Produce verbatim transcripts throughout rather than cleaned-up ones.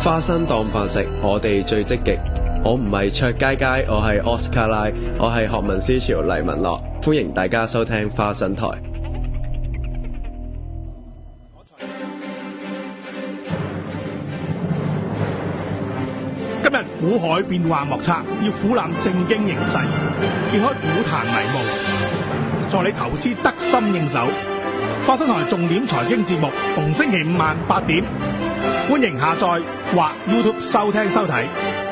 花生當飯食，我哋最積極。我唔係卓佳佳，我係 Oscar 拉，我係學民思潮黎文樂，歡迎大家收聽花生台。 今日股海變幻莫測，要俯瞰正經形勢，揭開股壇迷霧，助你投資得心應手。花生台重點財經節目，逢星期五晚八點，歡迎下載或 YouTube 收聽收睇。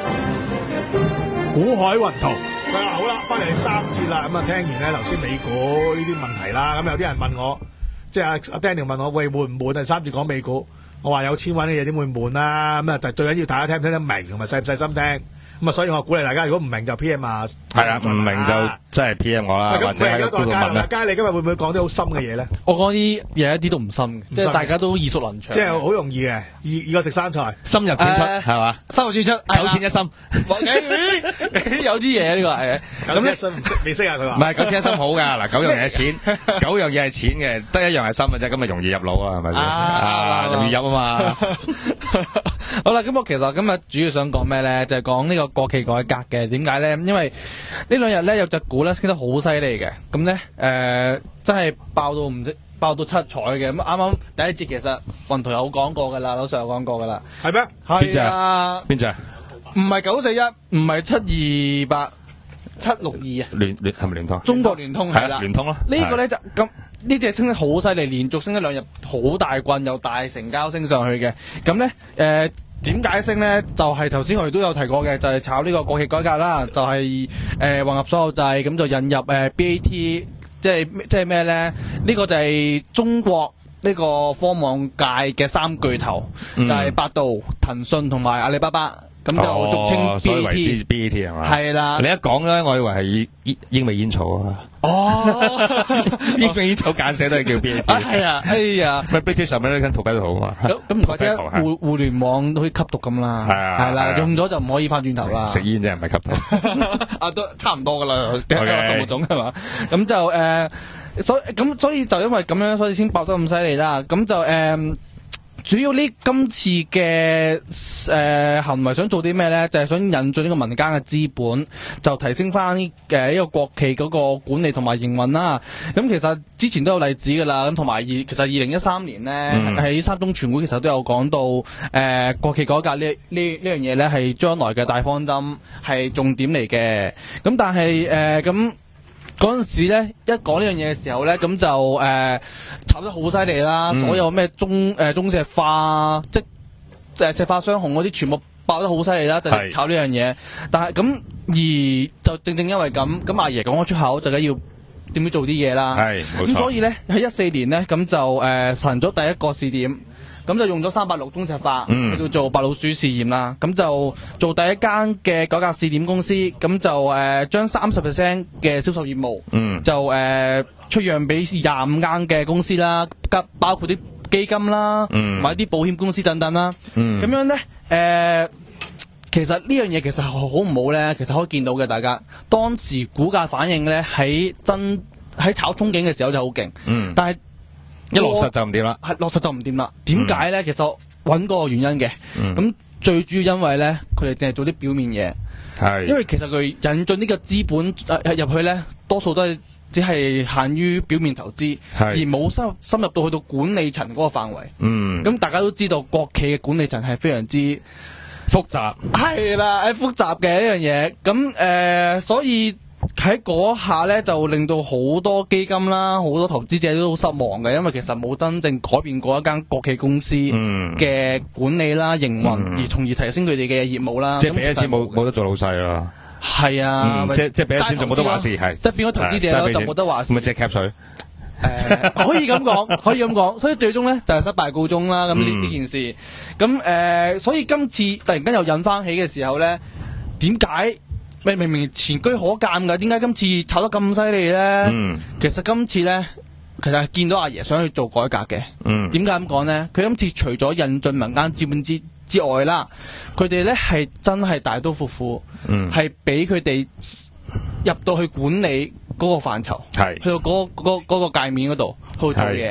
股海雲圖，啊好啦，翻嚟三節啦，咁啊聽完咧頭先美股呢啲問題啦，咁有啲人問我，即係阿阿 Daniel 問我，喂悶唔悶啊？三節講美股，我話有錢揾嘅嘢點會悶啦？咁啊，但係最緊要大家聽唔聽得明，同埋細唔細心聽。咁啊，所以我鼓勵大家，如果唔明就 P M 啊， 係啦，唔明就真係 P M 我啦，或者喺度問啦。 佳，你今日會唔會講啲好深嘅嘢咧？ 我講啲嘢一啲都唔深嘅，即係大家都耳熟能詳。 即係好容易嘅，易易過食生菜， 深入淺出係嘛？ 深入淺出， 九淺一深。 有啲嘢呢個係九淺一深唔識，未識啊佢話。 唔係九淺一深好㗎，嗱九樣嘢係淺，九樣嘢係淺嘅，得一樣係深嘅啫，咁咪容易入腦啊，係咪先？啊，容易入啊嘛。 好啦，咁我其實今日主要想講咩咧？就係講呢個國企改革嘅。點解咧？因為呢兩日咧有隻股咧升得好犀利嘅，咁咧誒真係爆到唔知爆到七彩嘅。咁啱啱第一節其實雲圖有講過噶啦，老實有講過噶啦。 係咩？ 邊隻啊？ 邊隻？ 唔係九四一，唔係七二八，七六二啊。 聯聯係咪聯通？ 中國聯通係啦， 聯通咯。 呢個咧就咁呢隻升得好犀利，連續升咗兩日，好大棍又大成交升上去嘅。咁咧誒。點解升咧？就係頭先我哋都有提過嘅，就係、是、炒呢個國企改革啦，就係、是、誒、呃、混合所有制，咁就引入誒、呃、B A T， 即係即係咩咧？呢、這個就係中國呢個科網界嘅三巨頭，嗯、就係百度、騰訊同埋阿里巴巴。咁就俗稱 B A T， B A T 係嘛？ 係啦。 你一講咧，我以為係英英美煙草啊。 哦， 英美煙草簡寫都係叫 B A T。 係啊，哎呀， 咪 British American Tobacco 啊嘛。 咁唔怪之互互聯網都可以吸毒咁啦。係啊，係啦，用咗就唔可以翻轉頭啦。 食煙啫，唔係吸毒。 啊，都差唔多噶啦，喺我心目中係嘛。咁就誒，所咁所以就因為咁樣，所以先爆得咁犀利啦。咁就誒。主要呢今次嘅誒、呃、行為想做啲咩咧？就係、是、想引進呢個民間嘅資本，就提升翻誒呢個國企嗰個管理同埋營運啦。咁其實之前都有例子噶啦。咁同埋二其實二零一三年咧喺、嗯、三中全會其實都有講到誒、呃、國企改革呢呢呢樣嘢咧係將來嘅大方針係重點嚟嘅。咁但係誒咁。呃嗰陣時咧，一講呢樣嘢嘅時候咧，咁就誒、呃、炒得好犀利啦！嗯、所有咩中誒、呃、中石化、即誒石化雙雄嗰啲，全部爆得好犀利啦！就係、炒呢樣嘢。但係咁而就正正因為咁，咁阿爺講咗出口，就梗要點樣做啲嘢啦。係，冇錯。咁所以咧喺一四年咧，咁就誒實咗第一個試點。咁就用咗三八六中石化去到做白老鼠試驗啦，咁就做第一間嘅改革試點公司，咁就誒將三十 percent 嘅銷售業務，嗯、就誒、呃、出讓俾廿五間嘅公司啦，包括啲基金啦，嗯、或者啲保險公司等等啦。咁、嗯、樣咧，誒、呃、其實呢樣嘢其實好唔好咧？其實可以見到嘅，大家當時股價反應咧喺真喺炒憧憬嘅時候就好勁，嗯、但係一落實就唔掂啦， 係落實就唔掂啦。點解咧？其實揾個原因嘅。咁、嗯、最主要因為咧，佢哋淨係做啲表面嘢。係，因為其實佢引進呢個資本誒入、呃、去咧，多數都係只係限於表面投資，而冇深深入到去到管理層嗰個範圍。嗯。咁大家都知道，國企嘅管理層係非常之複雜。係啦，誒複雜嘅呢樣嘢。咁誒、呃，所以。喺嗰下咧，就令到好多基金啦，好多投資者都好失望嘅，因為其實冇真正改變過一間國企公司嘅管理啦、營運、嗯，而從而提升佢哋嘅業務啦。 即係俾咗錢冇冇得做老細啊？ 係啊， 嗯、即即係俾咗錢就冇得話事，係即係變咗投資者咯，就冇得話事。 咪即係 cap 水？誒、 呃，可以咁講，可以咁講，所以最終咧就係、是、失敗告終啦。咁呢呢件事，咁誒、呃，所以今次突然間又引翻起嘅時候咧，點解？明明明前車可鑑噶，點解今次炒得咁犀利咧？嗯、其實今次咧，其實係見到阿爺想去做改革嘅。點解咁講咧？佢今次除咗引進民間資本之之外啦，佢哋咧係真係大刀闊斧，係俾佢哋入到去管理嗰個範疇，係去到嗰、嗰個嗰、嗰個界面嗰度去做嘢。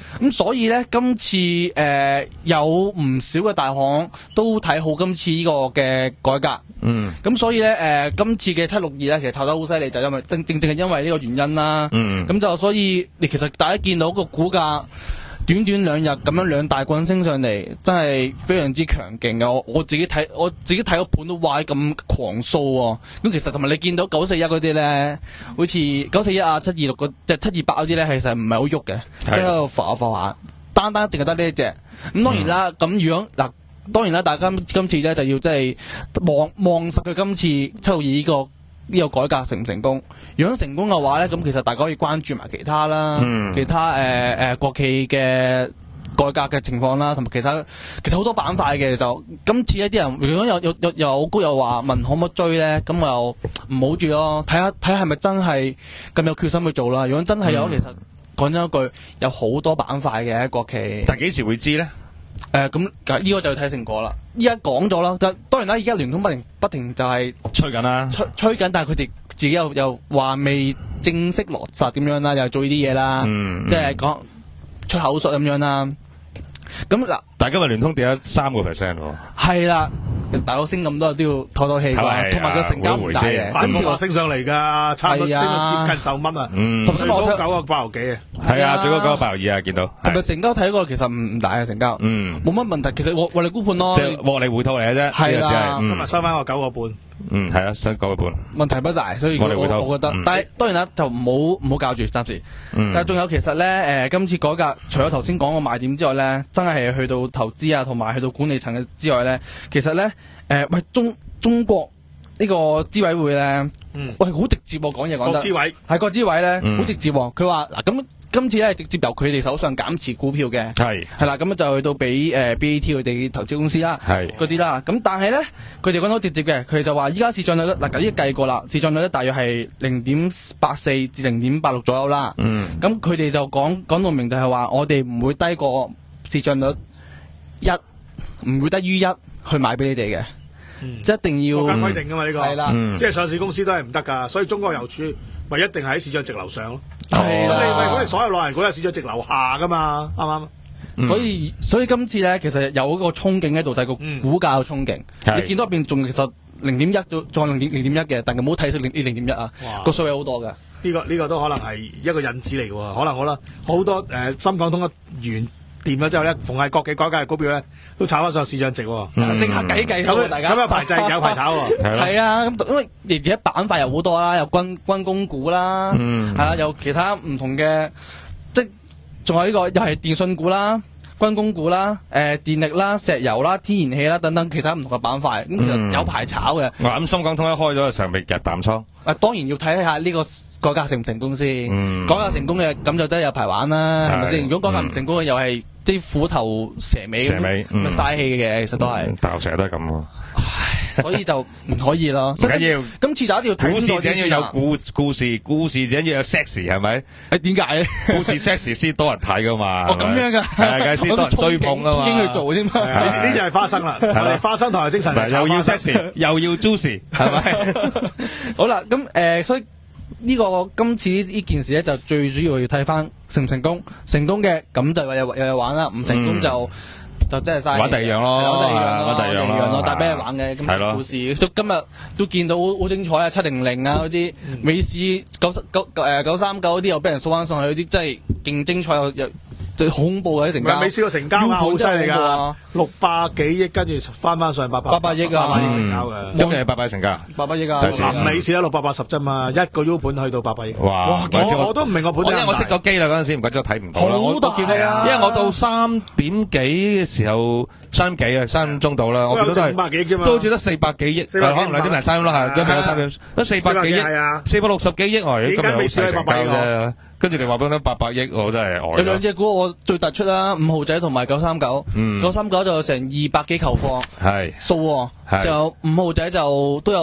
咁所以咧，今次誒、呃、有唔少嘅大行都睇好今次呢個嘅改革。 嗯。 咁所以咧，誒、呃、今次嘅七六二咧，其實炒得好犀利，就因為正正正係因為呢個原因啦。 嗯。 咁就所以，你其實大家見到個股價短短兩日咁樣兩大棍升上嚟，真係非常之強勁嘅。我我自己睇，我自己睇個盤都哇咁狂掃喎、哦。咁其實同埋你見到九四一嗰啲咧，好似九四一啊、七二六嗰即係七二八嗰啲咧，其實唔係好喐嘅，即係喺度浮下浮下，單單淨係得呢一隻。咁當然啦，咁、嗯、如果嗱，當然啦，大家今次咧就要即係望望實佢今次七六二呢個。呢個改革成唔成功？如果成功嘅話咧，咁其實大家可以關注埋其他啦，嗯、其他誒誒、呃呃、國企嘅改革嘅情況啦，同埋其他其實好多板塊嘅就今次一啲人如果有有有有高又話問可唔可以追咧，咁又唔好住咯，睇下睇下係咪真係咁有決心去做啦。如果真係有，嗯、其實講真一句，有好多板塊嘅國企。 但係幾時會知咧？ 誒咁呢個就要睇成果啦。依家講咗啦，但當然啦，依家聯通不停不停就係吹緊啦， 吹吹緊，但係佢哋自己又又話未正式落實點樣啦，又做呢啲嘢啦，嗯、即係講出口術咁樣啦。咁嗱， 但係今日聯通跌咗三個 percent 喎。 係啦，大佬升咁多都要透透氣㗎，同埋個成交唔大嘅， 八個升上嚟㗎，差唔多升到接近十蚊啊，最高九個八毫幾啊。 係啊，最高九個八毫二啊，見到。 同埋成交睇過其實唔唔大嘅成交，嗯，冇乜問題。其實獲利沽盤咯， 即係獲利回吐嚟嘅啫。 係啦， 今日收翻個九個半。 嗯，係啊，收九個半。 問題不大，所以我我我覺得，但係當然啦，就唔好唔好教住暫時。但係仲有其實咧，誒今次改革除咗頭先講個賣點之外咧，真係去到投資啊，同埋去到管理層嘅之外咧，其實咧誒喂中中國呢個資委會咧，喂好直接喎講嘢講得。國資委係國資委咧，好直接喎。佢話嗱咁。今次咧直接由佢哋手上減持股票嘅，係係啦，咁就去到俾誒 B A T 佢哋投資公司啦，係嗰啲啦。咁但係咧，佢哋講到直接嘅，佢哋就話依家市賬率嗱，呢啲計過啦，市賬率咧大約係零點八四至零點八六左右啦。嗯，咁佢哋就講講到明就係話，我哋唔會低過市賬率一，唔會低於一去買俾你哋嘅。嗯、即一定要國家規定噶嘛呢、這個，係啦、 嗯， 即係上市公司都係唔得噶，所以中國郵儲咪一定係喺市賬值樓上咯。 係啦， 你咪嗰啲所有內銀股係市賬值樓下噶嘛，啱唔啱？ 嗯、所以所以今次咧，其實有一個憧憬喺度，就係個股價嘅憧憬。嗯、你見到入邊仲其實零點一到再零點零點一嘅，但係唔好睇成零零點一啊，個數有好多噶。呢、 這個呢、這個都可能係一個引子嚟嘅，可能好啦，好多誒、呃、深港通一完。掂咗之後咧，逢係國企改革嘅股票咧，都炒翻上市賬值喎。 即刻計計數，大家咁有排制，有排炒喎。 係啊，咁因為而且板塊又好多啦，有軍軍工股啦，係啦，有其他唔同嘅，即仲有呢個又係電信股啦、軍工股啦、誒電力啦、石油啦、天然氣啦等等其他唔同嘅板塊，咁其實有排炒嘅。 咁深港通一開咗嘅時候，咪日淡倉。 啊，當然要睇下呢個改革成唔成功先。改革成功嘅咁就得有排玩啦，係咪先？如果改革唔成功嘅又係。啲虎頭蛇尾咁，咪嘥氣嘅，其實都係。大陸成日都係咁喎。唉，所以就唔可以咯。唔緊要，今次就一定要睇。故事最緊要有故故事，故事最緊要有 sexy 係咪？誒點解咧？故事 sexy 先多人睇噶嘛。哦咁樣噶。係啊，梗係先多人追捧噶嘛。憧憬去做添嘛。 呢呢就係花生啦。我哋花生台精神。 又要 sexy，又要 juicy，係咪？ 好啦，咁誒，所以。呢、這個今次呢件事咧，就最主要要睇翻成唔成功。成功嘅咁就有有有玩啦，唔成功就、嗯、就真係嘥。 玩第二樣咯，玩第二樣咯，玩第二樣咯， 帶俾人玩嘅。咁嘅故事，今日都見到好精彩啊！七零零啊嗰啲，美市九九誒九三九嗰啲又俾人掃翻上去，嗰啲真係勁精彩又又。最恐怖嘅啲成交， 未試過成交啊，好犀利㗎，六百幾億跟住翻翻上八百， 八百億啊， 八百億成交嘅， 今日係八百億成交， 八百億啊， 臨尾試咗六百八十啫嘛，一個 U 盤去到八百億， 哇！ 我我都唔明個盤， 因為我熄咗機啦嗰陣時，唔怪之我睇唔到啦， 好大係啊！ 因為我到三點幾嘅時候，三點幾啊，三點鐘到啦，我見到都係五百幾億啫嘛， 都好似得四百幾億，可能兩點零三點咯，係，即係俾咗三點，得四百幾億，四百六十幾億喎，今日好細成交啫。跟住你話俾我聽八百億，我真係呆咗。 有兩隻股我最突出啦，五號仔同埋九三九，九三九就成二百幾球貨，係數喎，就五號仔就都有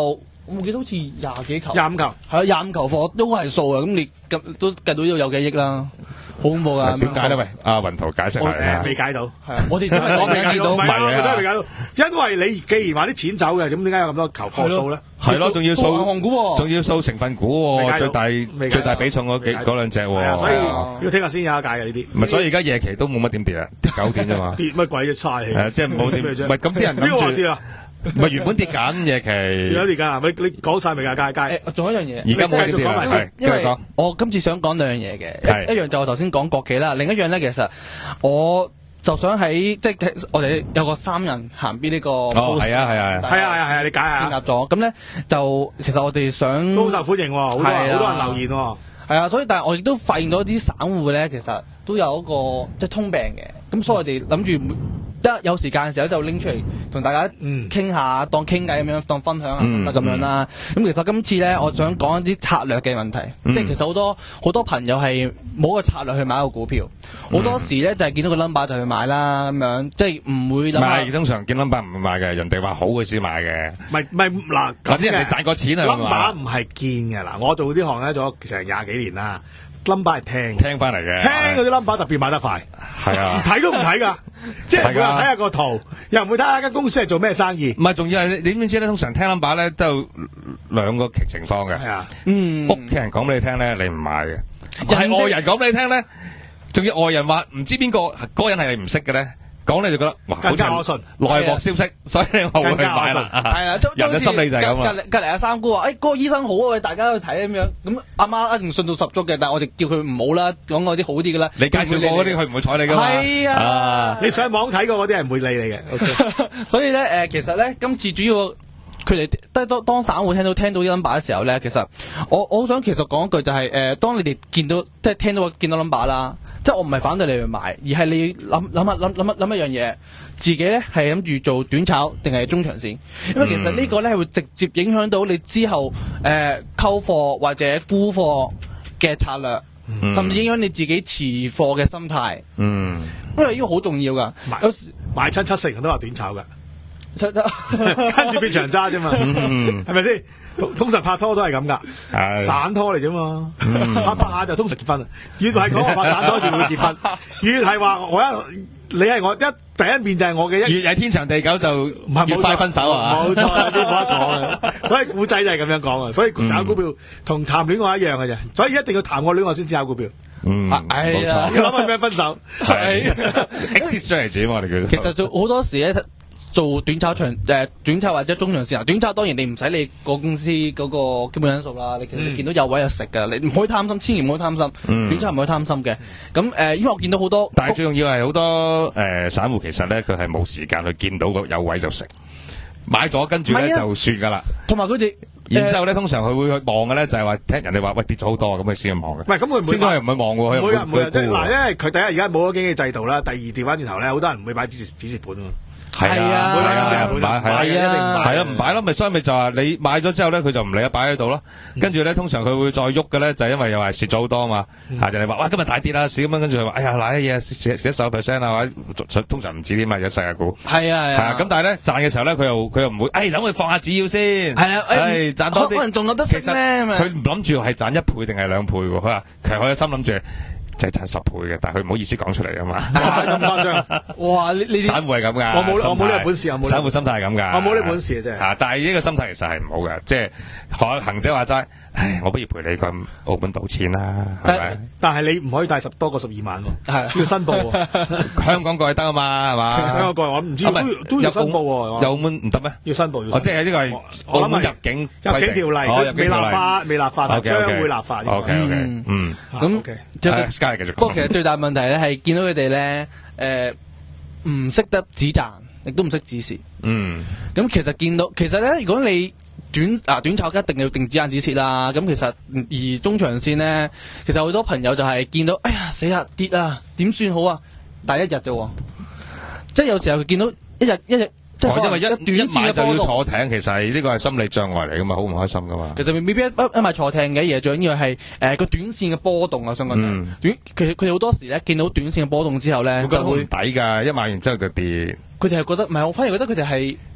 我冇記得好似廿幾球， 廿五球， 係啊，廿五球貨都係數啊！咁你咁都計到都有幾億啦，好恐怖噶！ 點解咧？喂，阿雲圖解釋下。 未解到， 係啊，我哋真係我未解到，唔係啊，我真係未解到，因為你既然話啲錢走嘅，咁點解有咁多球貨數咧？ 係咯，仲要數銀行股， 仲要數成分股，最大最大比重嗰幾嗰兩隻， 所以要聽下先有得解嘅呢啲。 唔係，所以而家夜期都冇乜點跌啊，跌九點啫嘛。 跌乜鬼啫？嘥氣。 係即係冇點，唔係咁啲人諗住。唔係原本跌緊夜期， 有跌緊啊！你你講晒未㗎？佳佳， 仲有一樣嘢， 而家冇跌啦。係， 因為我今次想講兩樣嘢嘅，一樣就我頭先講國企啦，另一樣咧其實我就想喺即係我哋有個三人行邊呢個， 哦係啊係啊係啊係啊係啊，你解下。 建立咗咁咧，就其實我哋想都好受歡迎喎，好多好多人留言喎。 係啊，所以但係我亦都發現到啲散戶咧，其實都有一個即係通病嘅，咁所以我哋諗住得有時間嘅時候就拎出嚟同大家傾下，嗯、當傾偈咁樣，當分享下得咁樣啦。咁、嗯嗯、其實今次咧，我想講一啲策略嘅問題，嗯、即係其實好多好多朋友係冇個策略去買一個股票，好、嗯、多時咧就係、是、見到個 number 就去買啦，咁樣即係唔會諗。唔係， 通常見 number 唔會買嘅，人哋話好佢先買嘅。 唔係唔係嗱， 或者人哋賺過錢啊 number 唔係見嘅嗱，我做呢行咧做咗成廿幾年啦。number 係聽聽翻嚟嘅， 聽嗰啲 number 特別買得快， 係啊， 睇都唔睇噶，即係每日睇下個圖，又唔會睇下間公司係做咩生意。 唔係，仲要係你點樣知咧？通常聽 number 咧都有兩個情況嘅。 係啊， 嗯， 屋企人講俾你聽咧，你唔買嘅；係外人講俾你聽咧，仲要外人話唔知邊個嗰個人係你唔識嘅咧。講你就覺得哇， 更加可信內幕消息，所以我會去買啦。 係啊， 人嘅心理就係咁啦。 隔隔離阿三姑話：，誒，嗰個醫生好啊，喂，大家去睇咁樣。咁阿媽一定信到十足嘅，但係我哋叫佢唔好啦，講嗰啲好啲嘅啦。 你介紹過嗰啲，佢唔會睬你噶嘛。 係啊， 你上網睇過嗰啲係唔會理你嘅。 所以咧，誒，其實咧，今次主要佢哋當當當散戶聽到聽到啲 number 嘅時候咧，其實我我好想其實講一句就係，誒，當你哋見到即係聽到見到 number 啦。即係我唔係反對你去買，而係你諗諗下諗諗一諗一樣嘢，自己咧係諗住做短炒定係中長線？因為其實呢個咧係會直接影響到你之後誒溝貨或者沽貨嘅策略，嗯、甚至影響你自己持貨嘅心態。嗯，因為呢個好重要㗎。有時買親七成人都話短炒㗎，跟住變長揸啫嘛，係咪先？通常拍拖都係咁噶，散拖嚟啫嘛，拍拍下就通常結婚。越係講話拍散拖越會結婚，越係話我一你係我一第一面就係我嘅一， 越係天長地久就越快分手啊！ 冇錯，呢啲冇得講啊！所以古仔就係咁樣講啊！所以炒股票同談戀愛一樣嘅啫，所以一定要談過戀愛先至炒股票。 嗯，冇錯， 要諗下咩分手係 exit strategy 我哋叫。 其實做好多時咧。做短炒長誒、呃、短炒或者中長線啊，短炒當然你唔使你個公司嗰個基本因素啦，你其實你見到有位就食㗎，你唔可以貪心，千祈唔可以貪心，嗯、短炒唔可以貪心嘅。咁誒、呃，因為我見到好多， 但係最重要係好多誒、呃、散戶其實咧，佢係冇時間去見到個有位就食，買咗跟住咧就算㗎啦。 同埋佢哋。 然之後咧，通常佢會去望嘅咧，就係話聽人哋話喂跌咗好多，咁佢先去望嘅。 唔係咁，佢唔會先都係唔會望喎。 唔會唔會嗱，因為佢第一而家冇咗經紀制度啦，第二調翻轉頭咧，好多人唔會買止蝕止蝕盤喎。 係啊， 唔會買，係啊， 唔擺，係啊，唔擺咯，咪所以咪就話你買咗之後咧，佢就唔理啊，擺喺度咯。跟住咧，通常佢會再喐嘅咧，就係因為又係蝕咗好多啊嘛。嚇人哋話哇，今日大跌啦，市咁樣，跟住佢話哎呀，嗱啲嘢蝕蝕咗十 percent 啊，或者通常唔止啲嘛，有世界股。 係啊係啊。咁但係咧賺嘅時候咧，佢又佢又唔會，誒諗佢放下止腰先。係啊， 誒賺多啲。 可能仲有得食咧。 佢唔諗住係賺一倍定係兩倍喎，佢話其實佢有心諗住。就係賺十倍嘅，但係佢唔好意思講出嚟啊嘛。 咁誇張！ 哇！你你散戶係咁噶， 我冇我冇呢個本事，我冇散戶心態係咁噶。 我冇呢本事嘅啫。 嚇！但係呢個心態其實係唔好嘅，即係學行者話齋，唉，我不如陪你去澳門賭錢啦，係咪？ 但係你唔可以帶十多過十二萬喎， 係要申報喎。 香港過去得啊嘛，係嘛？ 香港過去我唔知都都要申報喎。 有澳門唔得咩？ 要申報要。 哦，即係呢個係澳門入境入境條例，未立法，未立法，將會立法。 O K O K，嗯， 咁即係 Sky 繼續。不過其實最大問題咧係見到佢哋咧，誒唔識得止賺，亦都唔識止蝕。嗯，咁其實見到其實咧，如果你短啊短炒一定要定止賺止蝕啦。咁其實而中長線咧，其實好多朋友就係見到，哎呀死啦跌啊，點算好啊？第一日啫，即係有時候佢見到一日一日。即係因為一短線就要坐艇，其實呢個係心理障礙嚟噶嘛，好唔開心噶嘛。其實未必一一買坐艇嘅，而係最緊要係誒個短線嘅波動啊，相關就短。其實佢哋好多時咧見到短線嘅波動之後咧，就會抵噶，一買完之後就跌。 佢哋係覺得唔係，我反而覺得佢哋係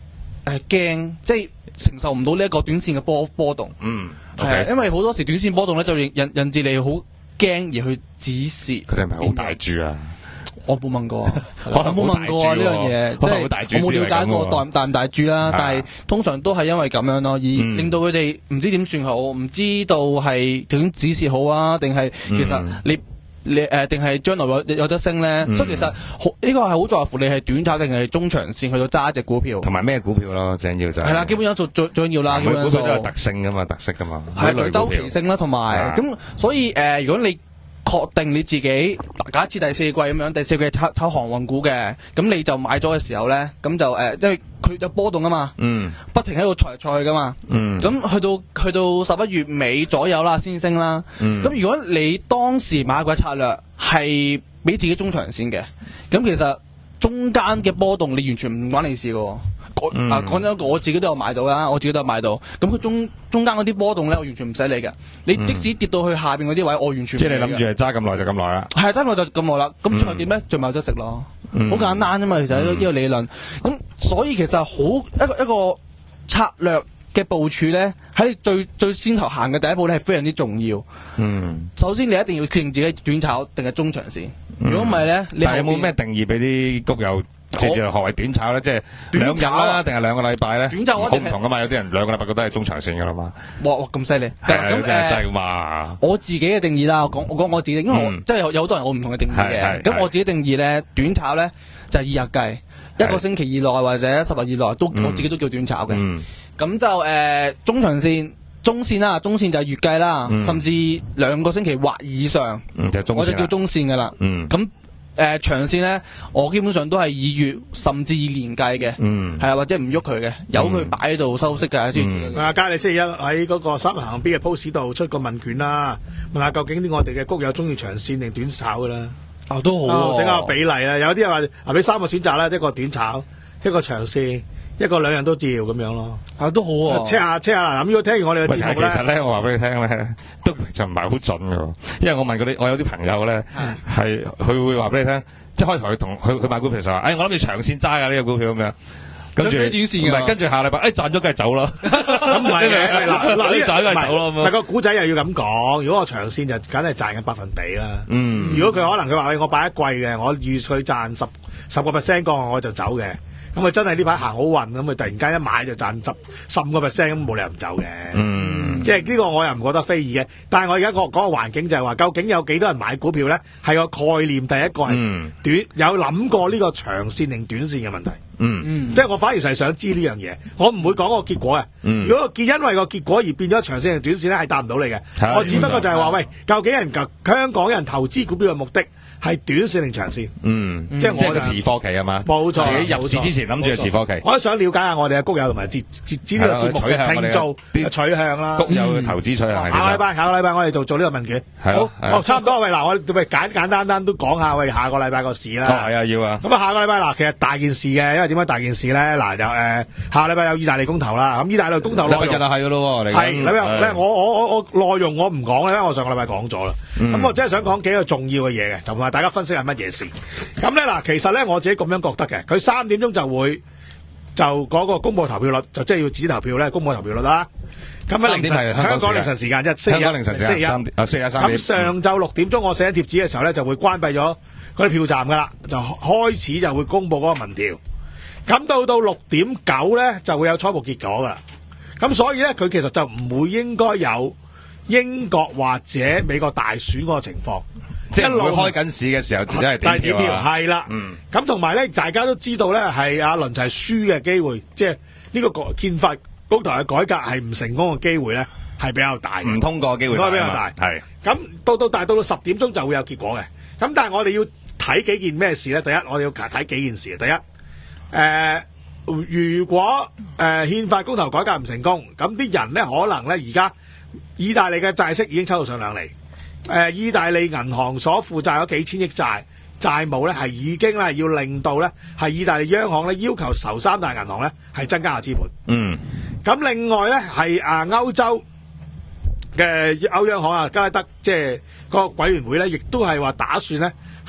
誒驚，即係承受唔到呢一個短線嘅波波動。 嗯， 係啊，因為好多時短線波動咧就引引引致你好驚而去止蝕。 佢哋係咪好大注啊？ 我冇問過， 可我能冇問過啊呢樣嘢，即係我冇了解過大大唔大注啦。但係通常都係因為咁樣咯，而令到佢哋唔知點算好，唔知道係究竟止蝕好啊，定係其實你你誒定係將來有有得升咧？所以其實呢個係好在乎你係短炒定係中長線去到揸一隻股票， 同埋咩股票咯，正要就係啦， 基本因素最最緊要啦。 每股票都有特性噶嘛，特色噶嘛， 係周期性啦，同埋咁，所以誒，如果你確定你自己，假設第四季咁樣，第四季炒炒航運股嘅，咁你就買咗嘅時候咧，咁就誒、呃，因為佢有波動啊嘛，嗯，不停喺度裁嚟裁去噶嘛，嗯，咁去到去到十一月尾左右啦，先升啦，嗯，咁如果你當時買嘅策略係俾自己中長線嘅，咁其實中間嘅波動你完全唔關你事噶。嗯、啊，講真，我自己都有買到啦，我自己都有買到。咁佢中中間嗰啲波動咧，我完全唔使理嘅。你即使跌到去下邊嗰啲位，我完全唔理。即係你諗住係揸咁耐就咁耐啦。係揸耐就咁耐啦。咁最後點咧？最尾有得食咯。好、嗯、簡單啫嘛，其實呢個理論。咁所以其實好一個一個策略嘅部署咧，喺最最先頭行嘅第一步咧係非常之重要。嗯。首先你一定要確定自己短炒定係中長線。如果唔係咧，你但係有冇咩定義俾啲谷友？借住何謂短炒咧？即係兩日啦，定係兩個禮拜咧？短炒好唔同噶嘛？有啲人兩個禮拜覺得係中長線噶啦嘛。哇哇咁犀利！咁誒，真係嘛？我自己嘅定義啦，我講我講我自己，因為我即係有有好多人有唔同嘅定義嘅。咁我自己定義咧，短炒咧就係以日計，一個星期以內或者十日以內都我自己都叫短炒嘅。咁就誒中長線、中線啦，中線就係月計啦，甚至兩個星期或以上，我就叫中線噶啦。咁誒、呃、長線咧，我基本上都係以月甚至以年計嘅，係啊、嗯，或者唔喐佢嘅，由佢擺喺度收息嘅先。啊，嘉利星期一喺嗰個三行 B 嘅 post 度出個問卷啦，問下究竟啲我哋嘅谷友中意長線定短炒嘅啦。哦，都好、啊，整、哦、個比例啦，有啲人話啊，俾三個選擇啦，一個短炒，一個長線。一個兩樣都照咁樣咯，啊都好啊 check 下 check 下嗱，咁如果聽完我哋嘅節目咧，其實咧我話俾你聽咧，都就唔係好準嘅，因為我問嗰啲，我有啲朋友咧係佢會話俾你聽，即係開頭佢同佢佢買股票就話，哎我諗住長線揸㗎呢個股票咁樣，跟住短線唔係跟住下禮拜，哎賺咗梗係走啦，咁唔係嘅嗱嗱呢賺梗係走咯，唔係個股仔又要咁講，如果我長線就梗係賺緊百分比啦，嗯，如果佢可能佢話我擺一季嘅，我預佢賺十十個 percent 個我就走嘅。咁佢真係呢排行好運，咁佢突然間一買就賺十十五個 percent，咁冇理由唔走嘅。嗯，即係呢個我又唔覺得非議嘅。但係我而家講講個環境就係話，究竟有幾多人買股票咧？係個概念，第一個係短，嗯、有諗過呢個長線定短線嘅問題。嗯嗯，即係我反而係想知呢樣嘢，我唔會講個結果嘅。嗯、如果個結因為個結果而變咗長線定短線咧，係答唔到你嘅。嗯、我只不過就係話，喂，究竟人香港人投資股票嘅目的？係短線定長線？嗯，即係我個持貨期啊嘛，冇錯。自己入市之前諗住係持貨期。我都想了解下我哋嘅谷友同埋接接接呢個節目嘅聽眾取向啦。谷友投資取向係點？下個禮拜下個禮拜我哋做做呢個問卷。好，哦，差唔多。喂，嗱，我哋簡簡單單都講下喂下個禮拜個市啦。係啊，要啊。咁啊，下個禮拜嗱，其實大件事嘅，因為點解大件事咧？嗱，有誒下個禮拜有意大利公投啦。咁意大利公投內容係㗎咯，係禮拜我我我我內容我唔講咧，因為我上個禮拜講咗啦。咁我真係想講幾個重要嘅嘢嘅，同埋大家分析係乜嘢事。咁咧嗱，其實咧我自己咁樣覺得嘅，佢三點鐘就會就嗰個公佈投票率，就即係要指投票咧，公佈投票率啦。咁喺凌晨香港凌晨時間，即係香港凌晨時間，星期一三點啊，星期一三點。咁上晝六點鐘我寫貼紙嘅時候咧，就會關閉咗嗰啲票站噶啦，就開始就會公佈嗰個民調。咁到到六點九咧，就會有初步結果噶啦。咁所以咧，佢其實就唔會應該有英國或者美國大選嗰個情況。即係一路開緊市嘅時候，只係點票啊？係啦，咁同埋咧，大家都知道咧，係阿倫齊輸嘅機會，即係呢個憲法公投嘅改革係唔成功嘅機會咧，係比較大，唔通過嘅機會比較大。係咁到到但係到到十點鐘就會有結果嘅。咁但係我哋要睇幾件咩事咧？第一，我哋要睇幾件事。第一，誒、呃，如果誒憲、呃、法公投改革唔成功，咁啲人咧可能咧而家意大利嘅債息已經抽到上兩厘。誒、呃，意大利銀行所負債嗰幾千億債債務咧，係已經咧要令到咧係意大利央行咧要求頭三大銀行咧係增加下資本。嗯，咁另外咧係啊歐洲嘅歐央行啊加拉德即係個委員會咧，亦都係話打算咧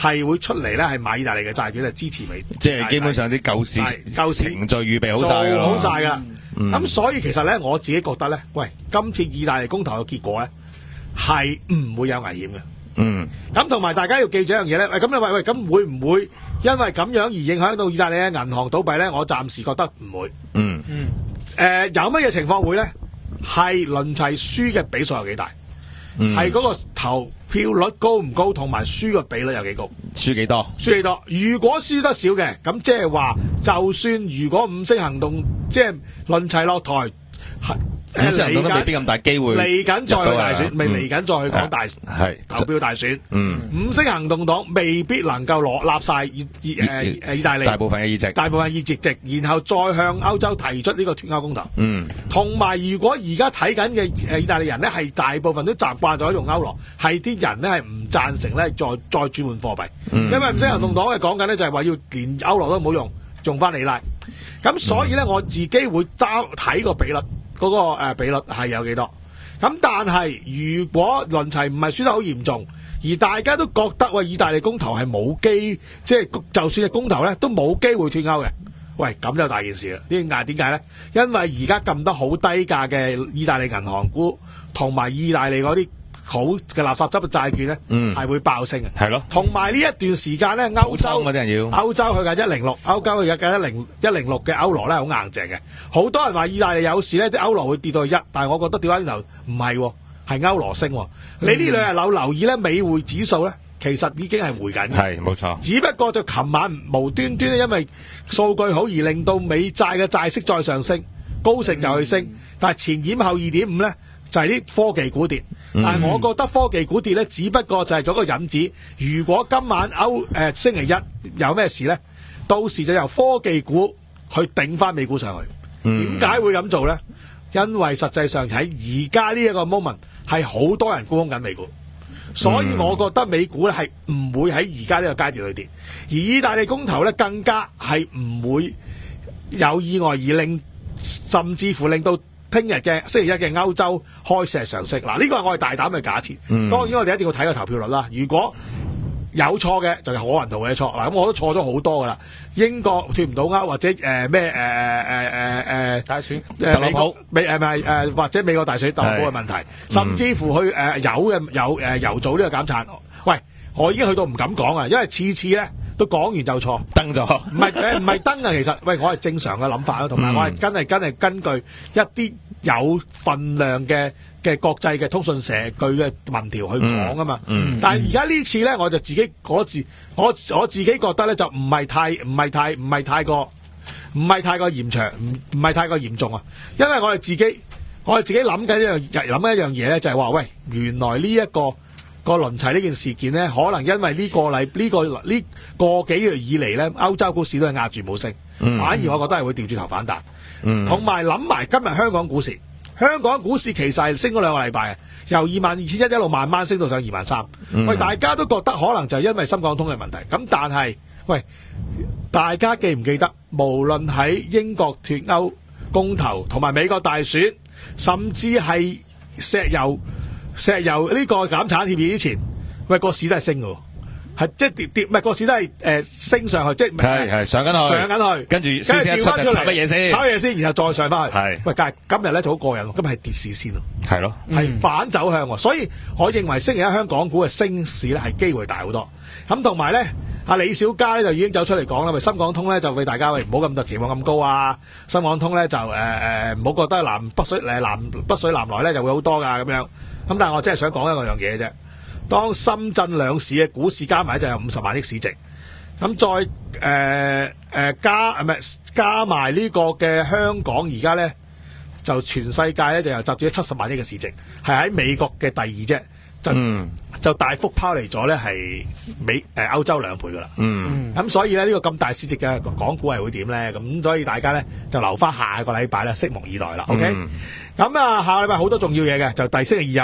係會出嚟咧係買意大利嘅債券嚟支持美， 即係基本上啲救市救市程序預備好晒㗎做好晒㗎。咁、 嗯、 所以其實咧，我自己覺得咧，喂，今次意大利公投嘅結果咧係唔會有危險嘅。 嗯。 咁同埋大家要記住一樣嘢咧，喂，咁你喂喂，咁會唔會因為咁樣而影響到意大利嘅銀行倒閉咧？我暫時覺得唔會。 嗯嗯。誒、呃，有乜嘢情況會咧？係輪齊輸嘅比數有幾大？係嗰、嗯、個投票率高唔高，同埋輸嘅比率有幾高？ 輸幾多？ 輸幾多？如果輸得少嘅，咁即係話，就算如果五星行動即係輪齊落台， 五星行動都未必咁大機會。 嚟緊再去大選，未嚟緊再去講大係投票大選。 嗯， 五星行動黨未必能夠攞立晒意意誒誒意大利大部分嘅議席， 大部分議席席，然後再向歐洲提出呢個脫歐公投。嗯，同埋如果而家睇緊嘅誒意大利人咧，係大部分都習慣咗用歐羅，係啲人咧係唔贊成咧再再轉換貨幣。嗯，因為五星行動黨係講緊咧就係話要連歐羅都唔好用，用翻里拉。咁所以咧，我自己會擔睇個比率。嗰、那個、呃、比率係有幾多？咁但係如果輪齊唔係輸得好嚴重，而大家都覺得喂意大利公投係冇機，即係就算係公投咧都冇機會脫歐嘅。喂，咁就大件事啦！點解點解咧？因為而家撳得好低價嘅意大利銀行股同埋意大利嗰啲好嘅垃圾執嘅債券咧，係、嗯、會爆升嘅。係咯。同埋呢一段時間咧，歐洲啲人要歐洲去緊一零六，歐洲去緊一零一零六嘅歐羅咧，好硬淨嘅。好多人話意大利有事咧，啲歐羅會跌到去一，但係我覺得掉翻轉頭唔係，係歐羅升。嗯、你呢兩日有留意咧，美匯指數咧，其實已經係回緊嘅。 係冇錯。只不過就琴晚無端端咧，因為數據好而令到美債嘅債息再上升，高盛就去升，嗯、但係前掩後二點五咧。就係、是、啲科技股跌，但係我覺得科技股跌咧，只不過就係做個引子。如果今晚歐誒、呃、星期一有咩事咧，到時就由科技股去頂翻美股上去。點解會咁做咧？因為實際上喺而家呢一個 moment 係好多人沽空緊美股，所以我覺得美股咧係唔會喺而家呢個階段去跌，而意大利公投咧更加係唔會有意外而令，甚至乎令到。聽日嘅星期一嘅歐洲開市係上升，嗱呢個係我哋大膽嘅假設。嗯、當然我哋一定要睇個投票率啦。如果有錯嘅就係可雲圖嘅錯，嗱咁我都錯咗好多噶啦。英國脫唔到歐或者誒咩誒誒誒誒大選誒美國美誒咪誒或者美國大選特朗普嘅問題，甚至乎去誒、呃、有嘅有誒油組呢個減產。喂，我已經去到唔敢講啊，因為次次咧。都講完就錯， 登咗， 唔係誒，唔係登啊！其實，喂，我係正常嘅諗法咯，同埋我係真係真係根據一啲有份量嘅嘅國際嘅通訊社據嘅民調去講啊嘛。嗯嗯、但係而家呢次咧，我就自己我自我我自己覺得咧，就唔係太唔係太唔係太過唔係太過嚴長，唔唔係太過嚴重啊！因為我哋自己我哋自己諗緊一樣諗緊一樣嘢咧，就係話喂，原來呢、這、一個。個輪齊呢件事件呢，可能因為呢個禮呢、這個呢個幾月以嚟呢，歐洲股市都係壓住冇升，嗯、反而我覺得係會調轉頭反彈。同埋諗埋今日香港股市，香港股市其實係升咗兩個禮拜，由二萬二千一一路慢慢升到上二萬三。喂，大家都覺得可能就係因為深港通嘅問題。咁但係，喂，大家記唔記得，無論喺英國脫歐公投，同埋美國大選，甚至係石油。石油呢個減產協議之前，喂個市都係升嘅，係即係跌跌，唔係個市都係誒、呃、升上去，即係係係上緊去，上緊去，跟住跟住調翻出嚟炒乜嘢先，炒乜嘢先，然後再上翻去。係喂，但係今日咧就好過癮，今日係跌市先咯，係咯，係反走向，所以我認為星期一香港股嘅升市咧係機會大好多。咁同埋咧，阿李小加咧就已經走出嚟講啦，喂，深港通咧就俾大家喂唔好咁多期望咁高啊，深港通咧就誒誒唔好覺得南北水誒南北水南來咧就會好多噶咁樣。咁但係我真係想講一個樣嘢啫。當深圳兩市嘅股市加埋就有五十萬億市值，咁再誒誒、呃呃、加唔係加埋呢個嘅香港而家咧，就全世界咧就又集住咗七十萬億嘅市值，係喺美國嘅第二啫，就、嗯、就大幅拋離咗咧係美誒、呃、歐洲兩倍噶啦。嗯，咁所以咧呢、呢個咁大市值嘅港股係會點咧？咁所以大家咧就留翻下個禮拜咧，拭目以待啦。OK。咁啊，下個禮拜好多重要嘢嘅，就第星期二有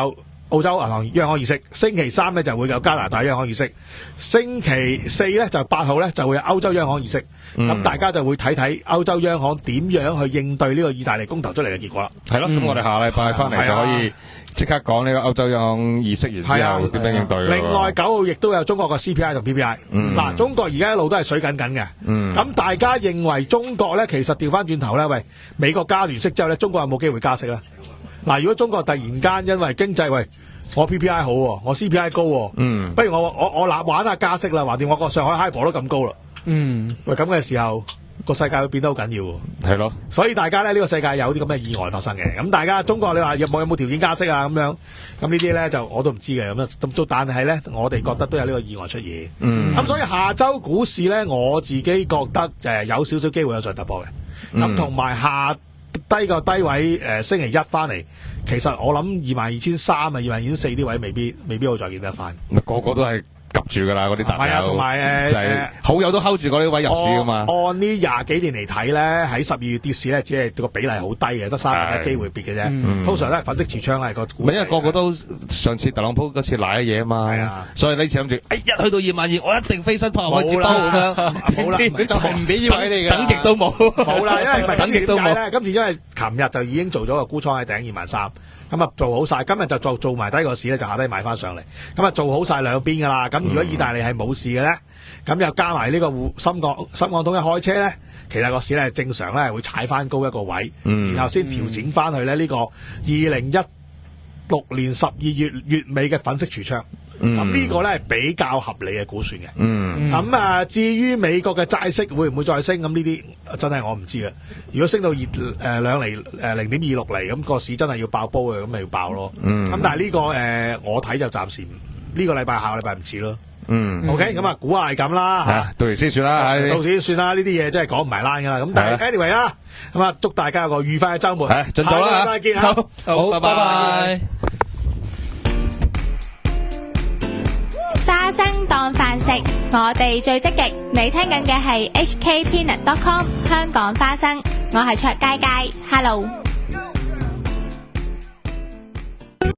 澳洲銀行央行議息，星期三咧就會有加拿大央行議息，星期四咧就八號咧就會有歐洲央行議息。咁、嗯、大家就會睇睇歐洲央行點樣去應對呢個意大利公投出嚟嘅結果啦。 係咯，咁、嗯、我哋下禮拜翻嚟就可以即刻講呢個歐洲央行議息完之後點樣應對。 另外九號亦都有中國嘅 C P I 同 P P I。嗱、嗯，中國而家一路都係水緊緊嘅。咁、嗯、大家認為中國咧其實調翻轉頭咧，喂，美國加完息之後咧，中國有冇機會加息咧？嗱，如果中國突然間因為經濟，喂，我 P P I 好喎，我 C P I 高喎，嗯，不如我我我立玩下加息啦，橫掂我個上海 HIBOR 都咁高啦，嗯，喂，咁嘅時候個世界會變得好緊要喎，係咯，所以大家咧呢、呢個世界有啲咁嘅意外發生嘅，咁大家中國你話有冇有冇條件加息啊咁樣，咁呢啲咧就我都唔知嘅，咁咁但係咧我哋覺得都有呢個意外出現，嗯，咁所以下週股市咧我自己覺得誒有少少機會有再突破嘅，咁同埋下低個低位誒、呃、星期一翻嚟，其實我諗二萬二千三啊，二萬二千四啲位未必未必會再見得翻。咪個個都係及住噶啦，嗰啲大友。係啊，同埋誒誒，好友都 hold 住嗰啲位入市噶嘛。按呢廿幾年嚟睇咧，喺十二月跌市咧，只係個比例好低嘅，得三分一機會跌嘅啫。嗯、通常都係粉飾櫥窗係個股市。因為個個都上次特朗普嗰次賴嘢啊嘛。係啊，所以呢次諗住，哎一去到二萬二，我一定飛身撲入去接刀咁樣。冇啦，佢就係唔俾呢位你嘅。等極都冇。冇啦，因為唔係等極都冇咧。今次因為琴日就已經做咗個沽倉喺頂二萬三。咁啊做好晒，今日就做做埋低個市咧，就下低買翻上嚟。咁啊做好晒兩邊噶啦。咁如果意大利係冇事嘅咧，咁又加埋呢個深港深港通一開車咧，其實個市咧正常咧會踩翻高一個位，嗯、然後先調整翻去咧呢個二零一六年十二月月尾嘅粉飾櫥窗。咁、嗯、呢個咧係比較合理嘅估算嘅。咁、嗯、啊，至於美國嘅債息會唔會再升？咁呢啲真係我唔知嘅。如果升到二誒兩厘誒零點二六厘，咁、那個市真係要爆煲嘅，咁咪要爆咯。咁、嗯、但係呢、這個誒、呃，我睇就暫時呢、這個禮拜下個禮拜唔似咯。嗯，OK，咁啊，估下係咁啦吓，到時先算啦，到時先算啦。呢啲嘢真係講唔埋欄噶啦。咁但係 anyway 啦，咁啊，祝大家有個愉快嘅周末。係，盡早啦，再見吓，好，好，拜拜。 花生當飯食，我哋最積極。你聽緊嘅係 H K Peanut dot com 香港花生，我係卓佳佳 ，Hello。